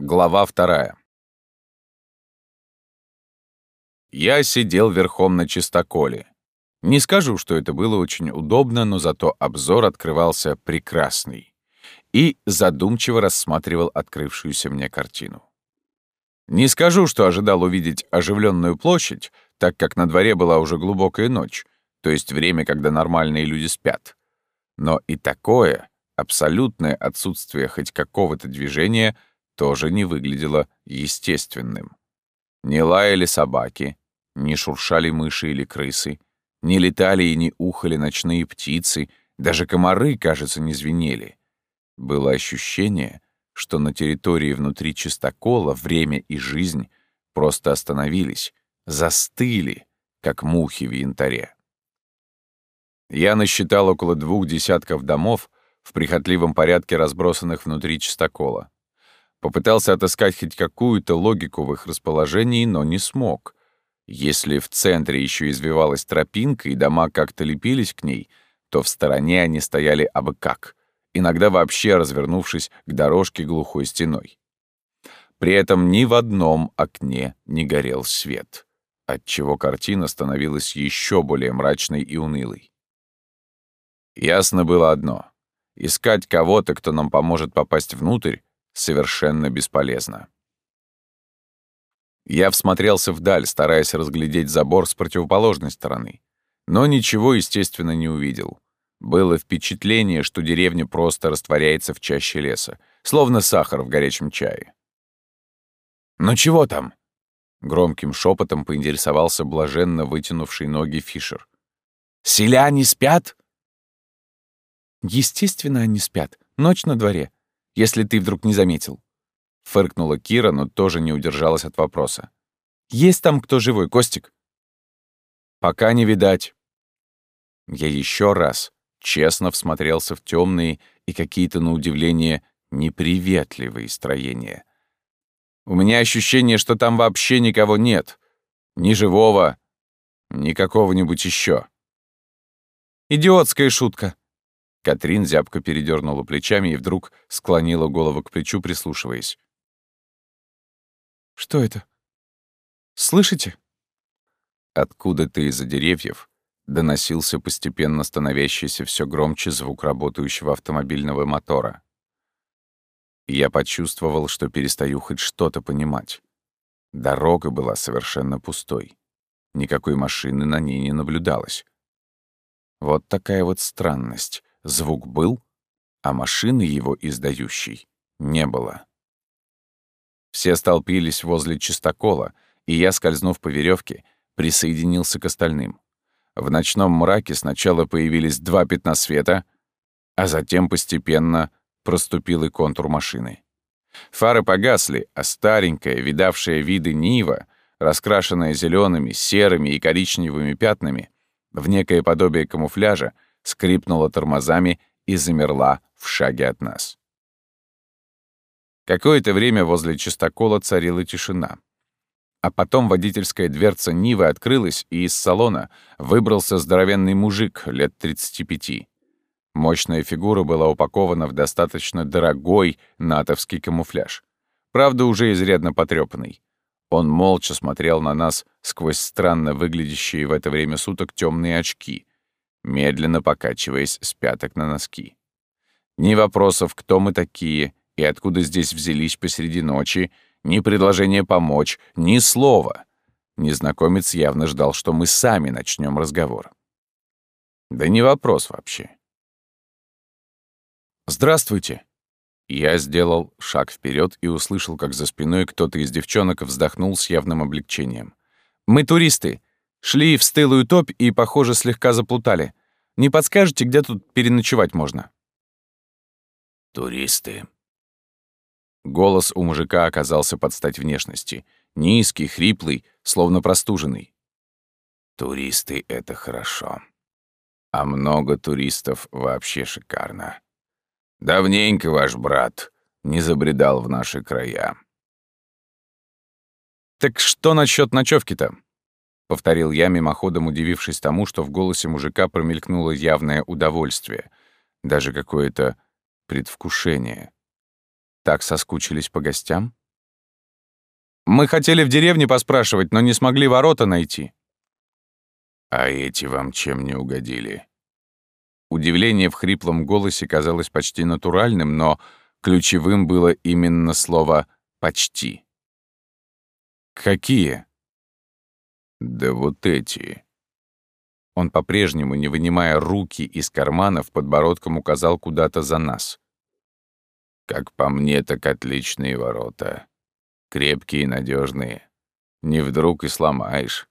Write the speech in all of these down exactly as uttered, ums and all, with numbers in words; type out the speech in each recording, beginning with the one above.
Глава вторая. Я сидел верхом на чистоколе. Не скажу, что это было очень удобно, но зато обзор открывался прекрасный. И задумчиво рассматривал открывшуюся мне картину. Не скажу, что ожидал увидеть оживленную площадь, так как на дворе была уже глубокая ночь, то есть время, когда нормальные люди спят. Но и такое, абсолютное отсутствие хоть какого-то движения тоже не выглядело естественным. Не лаяли собаки, не шуршали мыши или крысы, не летали и не ухали ночные птицы, даже комары, кажется, не звенели. Было ощущение, что на территории внутри чистокола время и жизнь просто остановились, застыли, как мухи в янтаре. Я насчитал около двух десятков домов в прихотливом порядке, разбросанных внутри чистокола. Попытался отыскать хоть какую-то логику в их расположении, но не смог. Если в центре еще извивалась тропинка и дома как-то лепились к ней, то в стороне они стояли абы как, иногда вообще развернувшись к дорожке глухой стеной. При этом ни в одном окне не горел свет, отчего картина становилась еще более мрачной и унылой. Ясно было одно — искать кого-то, кто нам поможет попасть внутрь, совершенно бесполезно. Я всмотрелся вдаль, стараясь разглядеть забор с противоположной стороны, но ничего, естественно, не увидел. Было впечатление, что деревня просто растворяется в чаще леса, словно сахар в горячем чае. «Ну чего там?» — громким шепотом поинтересовался блаженно вытянувший ноги Фишер. «Селяне спят?» «Естественно, они спят. Ночь на дворе, если ты вдруг не заметил». Фыркнула Кира, но тоже не удержалась от вопроса. «Есть там кто живой, Костик?» «Пока не видать». Я еще раз честно всмотрелся в темные и какие-то, на удивление, неприветливые строения. У меня ощущение, что там вообще никого нет. Ни живого, ни какого-нибудь еще. «Идиотская шутка!» Катрин зябко передернула плечами и вдруг склонила голову к плечу, прислушиваясь. «Что это? Слышите?» Откуда-то из-за деревьев доносился постепенно становящийся все громче звук работающего автомобильного мотора. Я почувствовал, что перестаю хоть что-то понимать. Дорога была совершенно пустой. Никакой машины на ней не наблюдалось. Вот такая вот странность. Звук был, а машины его издающей не было. Все столпились возле чистокола, и я, скользнув по веревке, присоединился к остальным. В ночном мраке сначала появились два пятна света, а затем постепенно проступил и контур машины. Фары погасли, а старенькая, видавшая виды Нива, раскрашенная зелеными, серыми и коричневыми пятнами, в некое подобие камуфляжа, скрипнула тормозами и замерла в шаге от нас. Какое-то время возле чистокола царила тишина. А потом водительская дверца Нивы открылась, и из салона выбрался здоровенный мужик лет тридцати пяти. Мощная фигура была упакована в достаточно дорогой натовский камуфляж. Правда, уже изрядно потрёпанный. Он молча смотрел на нас сквозь странно выглядящие в это время суток темные очки, медленно покачиваясь с пяток на носки. Ни вопросов, кто мы такие и откуда здесь взялись посреди ночи, ни предложения помочь, ни слова. Незнакомец явно ждал, что мы сами начнем разговор. Да не вопрос вообще. «Здравствуйте!» Я сделал шаг вперед и услышал, как за спиной кто-то из девчонок вздохнул с явным облегчением. «Мы туристы. Шли в стылую топь и, похоже, слегка заплутали. Не подскажете, где тут переночевать можно?» «Туристы». Голос у мужика оказался под стать внешности. Низкий, хриплый, словно простуженный. «Туристы — это хорошо. А много туристов вообще шикарно. Давненько ваш брат не забредал в наши края». «Так что насчет ночевки-то?» — повторил я, мимоходом удивившись тому, что в голосе мужика промелькнуло явное удовольствие, даже какое-то предвкушение. Так соскучились по гостям? Мы хотели в деревне поспрашивать, но не смогли ворота найти». «А эти вам чем не угодили?» Удивление в хриплом голосе казалось почти натуральным, но ключевым было именно слово «почти». «Какие?» «Да вот эти». Он по-прежнему, не вынимая руки из карманов, подбородком указал куда-то за нас. «Как по мне, так отличные ворота. Крепкие и надежные. Не вдруг и сломаешь».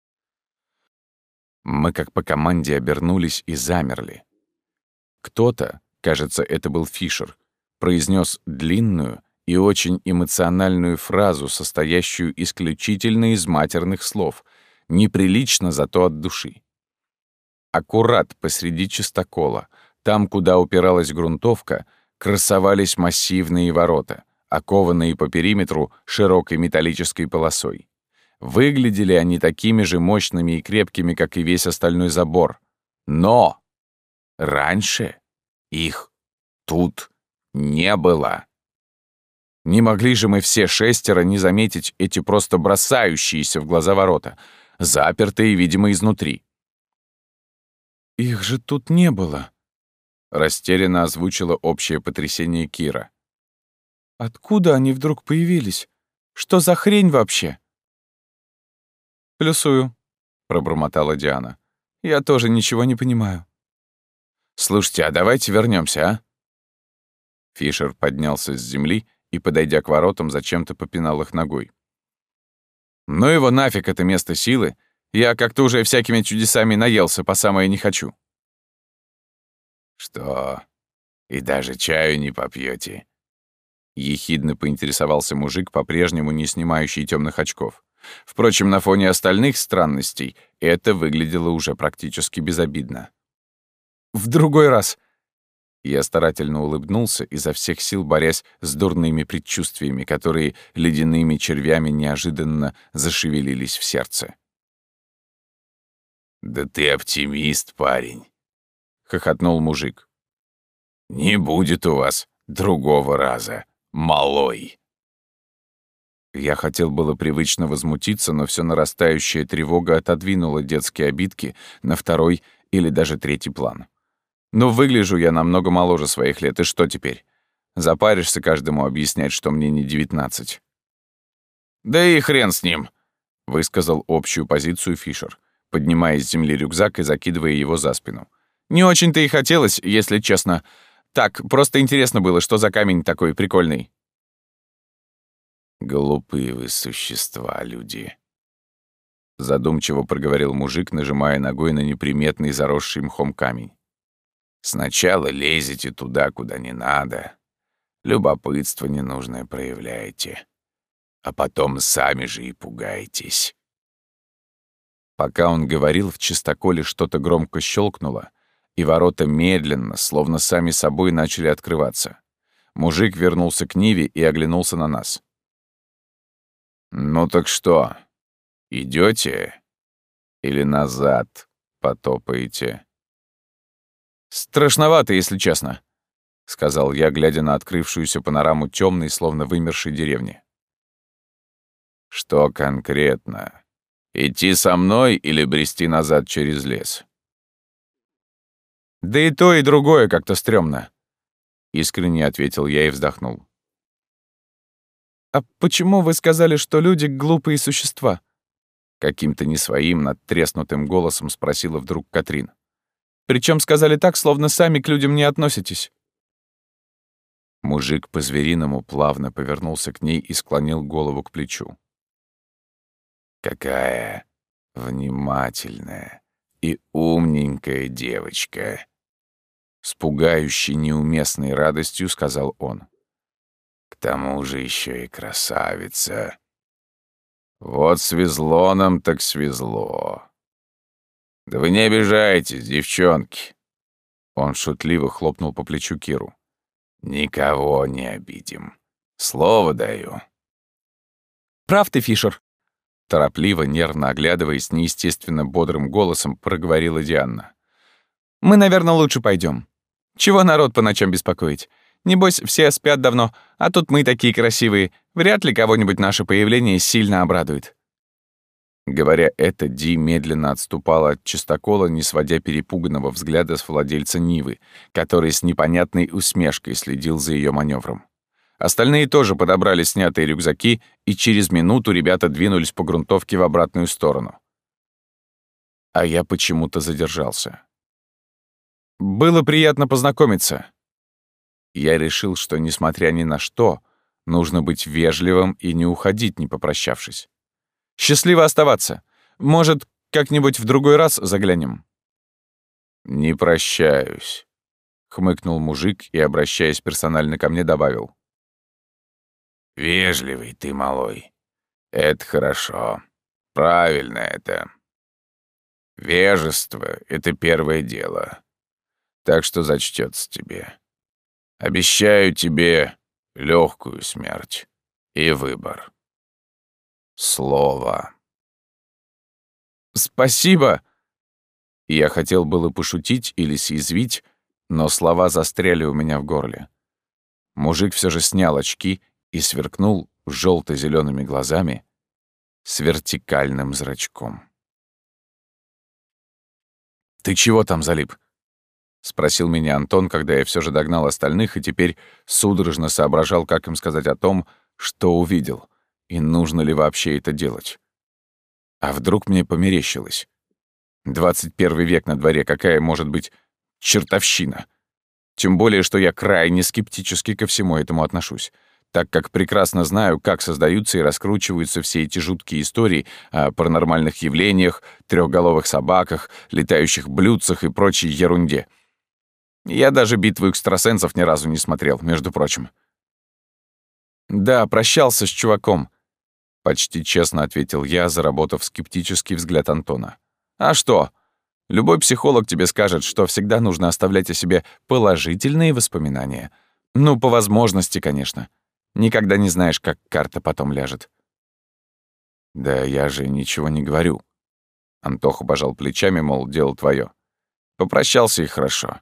Мы как по команде обернулись и замерли. Кто-то, кажется, это был Фишер, произнес длинную и очень эмоциональную фразу, состоящую исключительно из матерных слов, неприлично, зато от души. Аккурат посреди чистокола, там, куда упиралась грунтовка, красовались массивные ворота, окованные по периметру широкой металлической полосой. Выглядели они такими же мощными и крепкими, как и весь остальной забор. Но раньше их тут не было. Не могли же мы все шестеро не заметить эти просто бросающиеся в глаза ворота, запертые, видимо, изнутри. «Их же тут не было», — растерянно озвучила общее потрясение Кира. «Откуда они вдруг появились? Что за хрень вообще?» «Плюсую», — пробормотала Диана. «Я тоже ничего не понимаю». «Слушайте, а давайте вернемся, а?» Фишер поднялся с земли и, подойдя к воротам, зачем-то попинал их ногой. «Ну его нафиг, это место силы. Я как-то уже всякими чудесами наелся, по самое не хочу». «Что, и даже чаю не попьете?» Ехидно поинтересовался мужик, по-прежнему не снимающий темных очков. Впрочем, на фоне остальных странностей это выглядело уже практически безобидно. «В другой раз!» Я старательно улыбнулся, изо всех сил борясь с дурными предчувствиями, которые ледяными червями неожиданно зашевелились в сердце. «Да ты оптимист, парень!» — хохотнул мужик. «Не будет у вас другого раза, малой!» Я хотел было привычно возмутиться, но все нарастающая тревога отодвинула детские обидки на второй или даже третий план. Но выгляжу я намного моложе своих лет, и что теперь? Запаришься каждому объяснять, что мне не девятнадцать. «Да и хрен с ним», — высказал общую позицию Фишер, поднимая с земли рюкзак и закидывая его за спину. «Не очень-то и хотелось, если честно. Так, просто интересно было, что за камень такой прикольный». «Глупые вы существа, люди», — задумчиво проговорил мужик, нажимая ногой на неприметный заросший мхом камень. «Сначала лезете туда, куда не надо, любопытство ненужное проявляете, а потом сами же и пугаетесь». Пока он говорил, в чистоколе что-то громко щелкнуло, и ворота медленно, словно сами собой, начали открываться. Мужик вернулся к Ниве и оглянулся на нас. «Ну так что, идёте или назад потопаете?» «Страшновато, если честно», — сказал я, глядя на открывшуюся панораму тёмной, словно вымершей деревни. «Что конкретно? Идти со мной или брести назад через лес?» «Да и то, и другое как-то стрёмно», — искренне ответил я и вздохнул. «А почему вы сказали, что люди — глупые существа?» Каким-то не своим, надтреснутым голосом спросила вдруг Катрин. «Причём сказали так, словно сами к людям не относитесь». Мужик по-звериному плавно повернулся к ней и склонил голову к плечу. «Какая внимательная и умненькая девочка!» С пугающей неуместной радостью сказал он. «К тому же ещё и красавица. Вот свезло нам так свезло. Да вы не обижайтесь, девчонки!» Он шутливо хлопнул по плечу Киру. «Никого не обидим. Слово даю». «Прав ты, Фишер!» Торопливо, нервно оглядываясь неестественно бодрым голосом, проговорила Диана. «Мы, наверное, лучше пойдем. Чего народ по ночам беспокоить? Небось, все спят давно, а тут мы такие красивые. Вряд ли кого-нибудь наше появление сильно обрадует». Говоря это, Ди медленно отступала от чистокола, не сводя перепуганного взгляда с владельца Нивы, который с непонятной усмешкой следил за ее маневром. Остальные тоже подобрали снятые рюкзаки, и через минуту ребята двинулись по грунтовке в обратную сторону. А я почему-то задержался. «Было приятно познакомиться». Я решил, что, несмотря ни на что, нужно быть вежливым и не уходить, не попрощавшись. «Счастливо оставаться. Может, как-нибудь в другой раз заглянем?» «Не прощаюсь», — хмыкнул мужик и, обращаясь персонально ко мне, добавил. «Вежливый ты, малой. Это хорошо. Правильно это. Вежество — это первое дело. Так что зачтется тебе. Обещаю тебе легкую смерть и выбор. Слово». «Спасибо!» Я хотел было пошутить или съязвить, но слова застряли у меня в горле. Мужик все же снял очки и сверкнул желто-зелеными глазами с вертикальным зрачком. «Ты чего там залип?» — спросил меня Антон, когда я все же догнал остальных и теперь судорожно соображал, как им сказать о том, что увидел, и нужно ли вообще это делать. А вдруг мне померещилось? двадцать первый век на дворе, какая может быть чертовщина? Тем более, что я крайне скептически ко всему этому отношусь, так как прекрасно знаю, как создаются и раскручиваются все эти жуткие истории о паранормальных явлениях, трехголовых собаках, летающих блюдцах и прочей ерунде. Я даже «Битву экстрасенсов» ни разу не смотрел, между прочим. «Да, прощался с чуваком», — почти честно ответил я, заработав скептический взгляд Антона. «А что? Любой психолог тебе скажет, что всегда нужно оставлять о себе положительные воспоминания. Ну, по возможности, конечно. Никогда не знаешь, как карта потом ляжет». «Да я же ничего не говорю». Антоха пожал плечами, мол, дело твое. Попрощался и хорошо.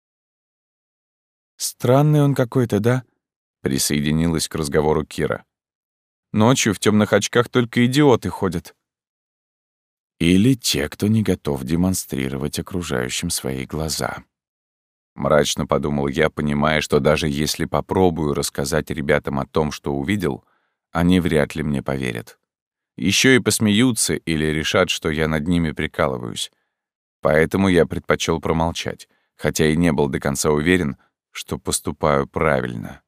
«Странный он какой-то, да?» — присоединилась к разговору Кира. «Ночью в темных очках только идиоты ходят». «Или те, кто не готов демонстрировать окружающим свои глаза». Мрачно подумал я, понимая, что даже если попробую рассказать ребятам о том, что увидел, они вряд ли мне поверят. Еще и посмеются или решат, что я над ними прикалываюсь. Поэтому я предпочел промолчать, хотя и не был до конца уверен, что поступаю правильно.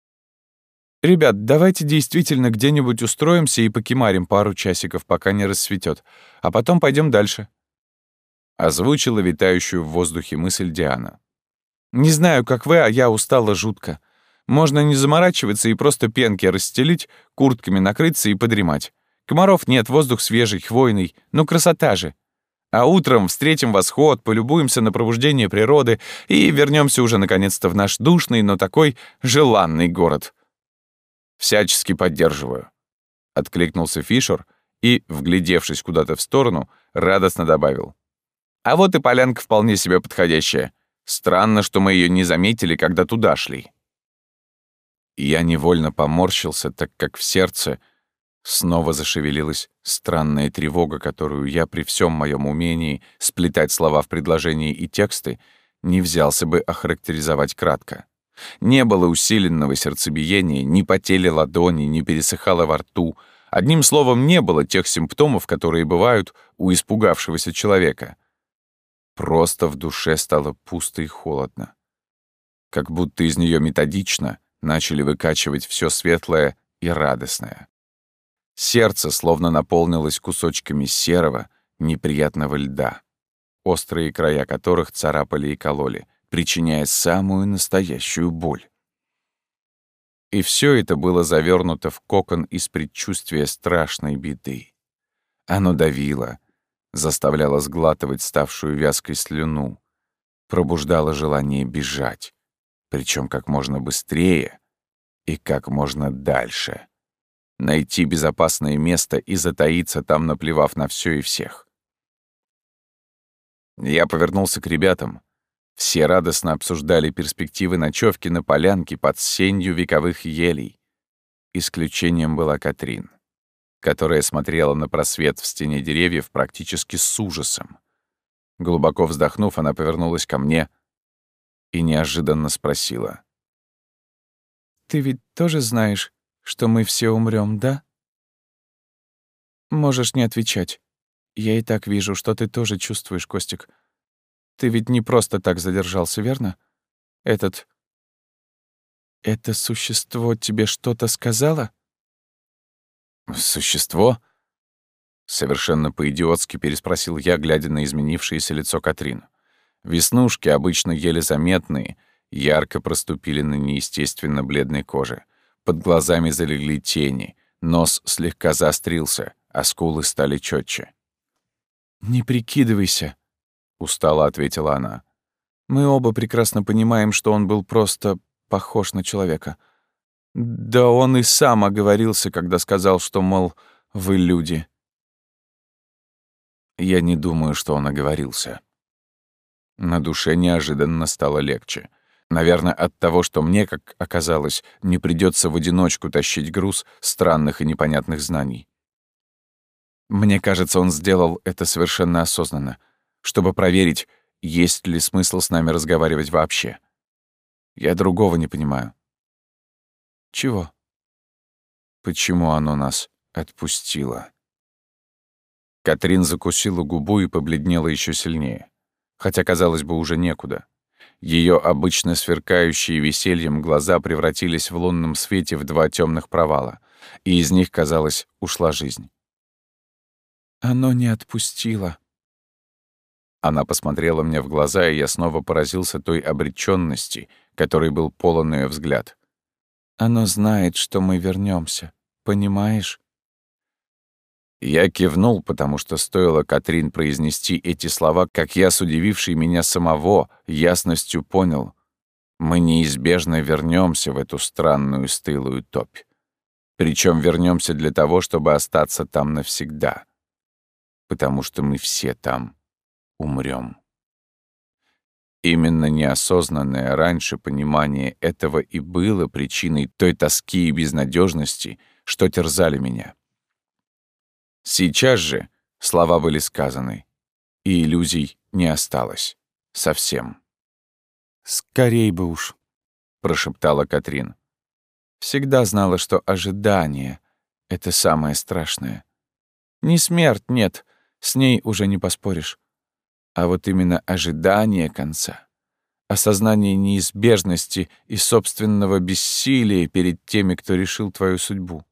«Ребят, давайте действительно где-нибудь устроимся и покемарим пару часиков, пока не рассветет, а потом пойдем дальше», — озвучила витающую в воздухе мысль Диана. «Не знаю, как вы, а я устала жутко. Можно не заморачиваться и просто пенки расстелить, куртками накрыться и подремать. Комаров нет, воздух свежий, хвойный, ну красота же. А утром встретим восход, полюбуемся на пробуждение природы и вернемся уже наконец-то в наш душный, но такой желанный город». «Всячески поддерживаю», — откликнулся Фишер и, вглядевшись куда-то в сторону, радостно добавил. «А вот и полянка вполне себе подходящая. Странно, что мы ее не заметили, когда туда шли». Я невольно поморщился, так как в сердце снова зашевелилась странная тревога, которую я при всем моем умении сплетать слова в предложения и тексты не взялся бы охарактеризовать кратко. Не было усиленного сердцебиения, не потели ладони, не пересыхало во рту. Одним словом, не было тех симптомов, которые бывают у испугавшегося человека. Просто в душе стало пусто и холодно. Как будто из нее методично начали выкачивать все светлое и радостное. Сердце словно наполнилось кусочками серого, неприятного льда, острые края которых царапали и кололи, причиняя самую настоящую боль. И все это было завернуто в кокон из предчувствия страшной беды. Оно давило, заставляло сглатывать ставшую вязкой слюну, пробуждало желание бежать, причем как можно быстрее и как можно дальше, найти безопасное место и затаиться там, наплевав на все и всех. Я повернулся к ребятам, Все радостно обсуждали перспективы ночевки на полянке под сенью вековых елей. Исключением была Катрин, которая смотрела на просвет в стене деревьев практически с ужасом. Глубоко вздохнув, она повернулась ко мне и неожиданно спросила: «Ты ведь тоже знаешь, что мы все умрем, да? Можешь не отвечать. Я и так вижу, что ты тоже чувствуешь, Костик. Ты ведь не просто так задержался, верно? Этот... Это существо тебе что-то сказало?» «Существо?» — совершенно по-идиотски переспросил я, глядя на изменившееся лицо Катрин. Веснушки, обычно еле заметные, ярко проступили на неестественно бледной коже. Под глазами залегли тени, нос слегка заострился, а скулы стали четче. «Не прикидывайся», — устало ответила она. «Мы оба прекрасно понимаем, что он был просто похож на человека. Да он и сам оговорился, когда сказал, что, мол, вы люди». Я не думаю, что он оговорился. На душе неожиданно стало легче. Наверное, от того, что мне, как оказалось, не придется в одиночку тащить груз странных и непонятных знаний. Мне кажется, он сделал это совершенно осознанно, чтобы проверить, есть ли смысл с нами разговаривать вообще. Я другого не понимаю. Чего? Почему оно нас отпустило? Катрин закусила губу и побледнела еще сильнее. Хотя, казалось бы, уже некуда. Ее обычно сверкающие весельем глаза превратились в лунном свете в два темных провала, и из них, казалось, ушла жизнь. «Оно не отпустило». Она посмотрела мне в глаза, и я снова поразился той обречённости, которой был полон её взгляд. «Оно знает, что мы вернёмся, понимаешь?» Я кивнул, потому что стоило Катрин произнести эти слова, как я, с удивившей меня самого, ясностью понял: мы неизбежно вернёмся в эту странную стылую топь. Причём вернёмся для того, чтобы остаться там навсегда. Потому что мы все там умрём. Именно неосознанное раньше понимание этого и было причиной той тоски и безнадёжности, что терзали меня. Сейчас же слова были сказаны, и иллюзий не осталось. Совсем. «Скорей бы уж», — прошептала Катрин. «Всегда знала, что ожидание — это самое страшное. Не смерть, нет, с ней уже не поспоришь. А вот именно ожидание конца, осознание неизбежности и собственного бессилия перед теми, кто решил твою судьбу.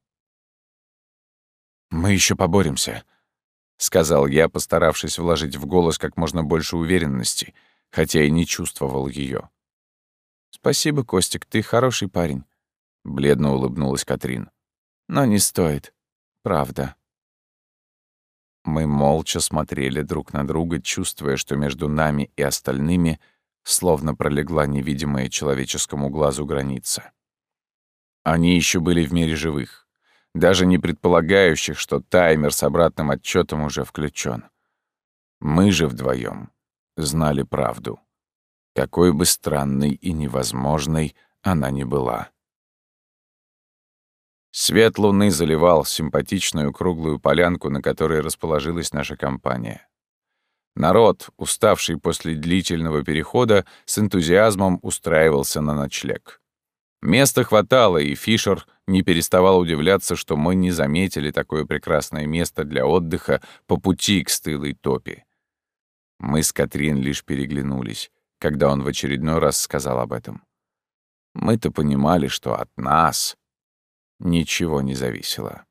«Мы еще поборемся», — сказал я, постаравшись вложить в голос как можно больше уверенности, хотя и не чувствовал ее. «Спасибо, Костик, ты хороший парень», — бледно улыбнулась Катрин. «Но не стоит, правда». Мы молча смотрели друг на друга, чувствуя, что между нами и остальными словно пролегла невидимая человеческому глазу граница. Они еще были в мире живых, даже не предполагающих, что таймер с обратным отчетом уже включен. Мы же вдвоем знали правду, какой бы странной и невозможной она ни была. Свет луны заливал симпатичную круглую полянку, на которой расположилась наша компания. Народ, уставший после длительного перехода, с энтузиазмом устраивался на ночлег. Места хватало, и Фишер не переставал удивляться, что мы не заметили такое прекрасное место для отдыха по пути к стылой топи. Мы с Катрин лишь переглянулись, когда он в очередной раз сказал об этом. Мы-то понимали, что от нас ничего не зависело.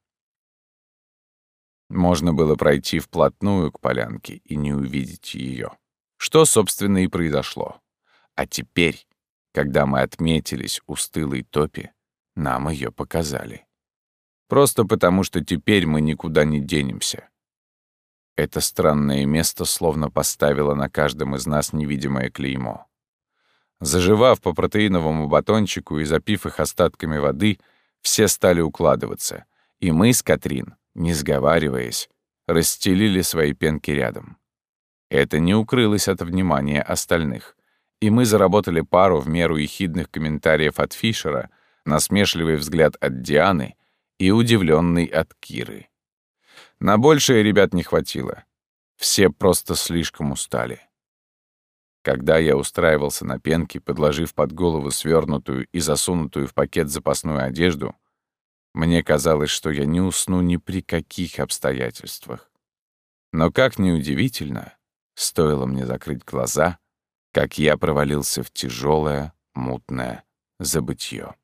Можно было пройти вплотную к полянке и не увидеть ее, что, собственно, и произошло. А теперь, когда мы отметились у стылой топи, нам ее показали. Просто потому, что теперь мы никуда не денемся. Это странное место словно поставило на каждом из нас невидимое клеймо. Заживав по протеиновому батончику и запив их остатками воды, все стали укладываться, и мы с Катрин, не сговариваясь, расстелили свои пенки рядом. Это не укрылось от внимания остальных, И мы заработали пару в меру ехидных комментариев от Фишера, насмешливый взгляд от Дианы и удивленный от Киры. На большее ребят не хватило. Все просто слишком устали. Когда я устраивался на пенке, подложив под голову свернутую и засунутую в пакет запасную одежду, мне казалось, что я не усну ни при каких обстоятельствах. Но, как ни удивительно, стоило мне закрыть глаза, как я провалился в тяжелое, мутное забытье.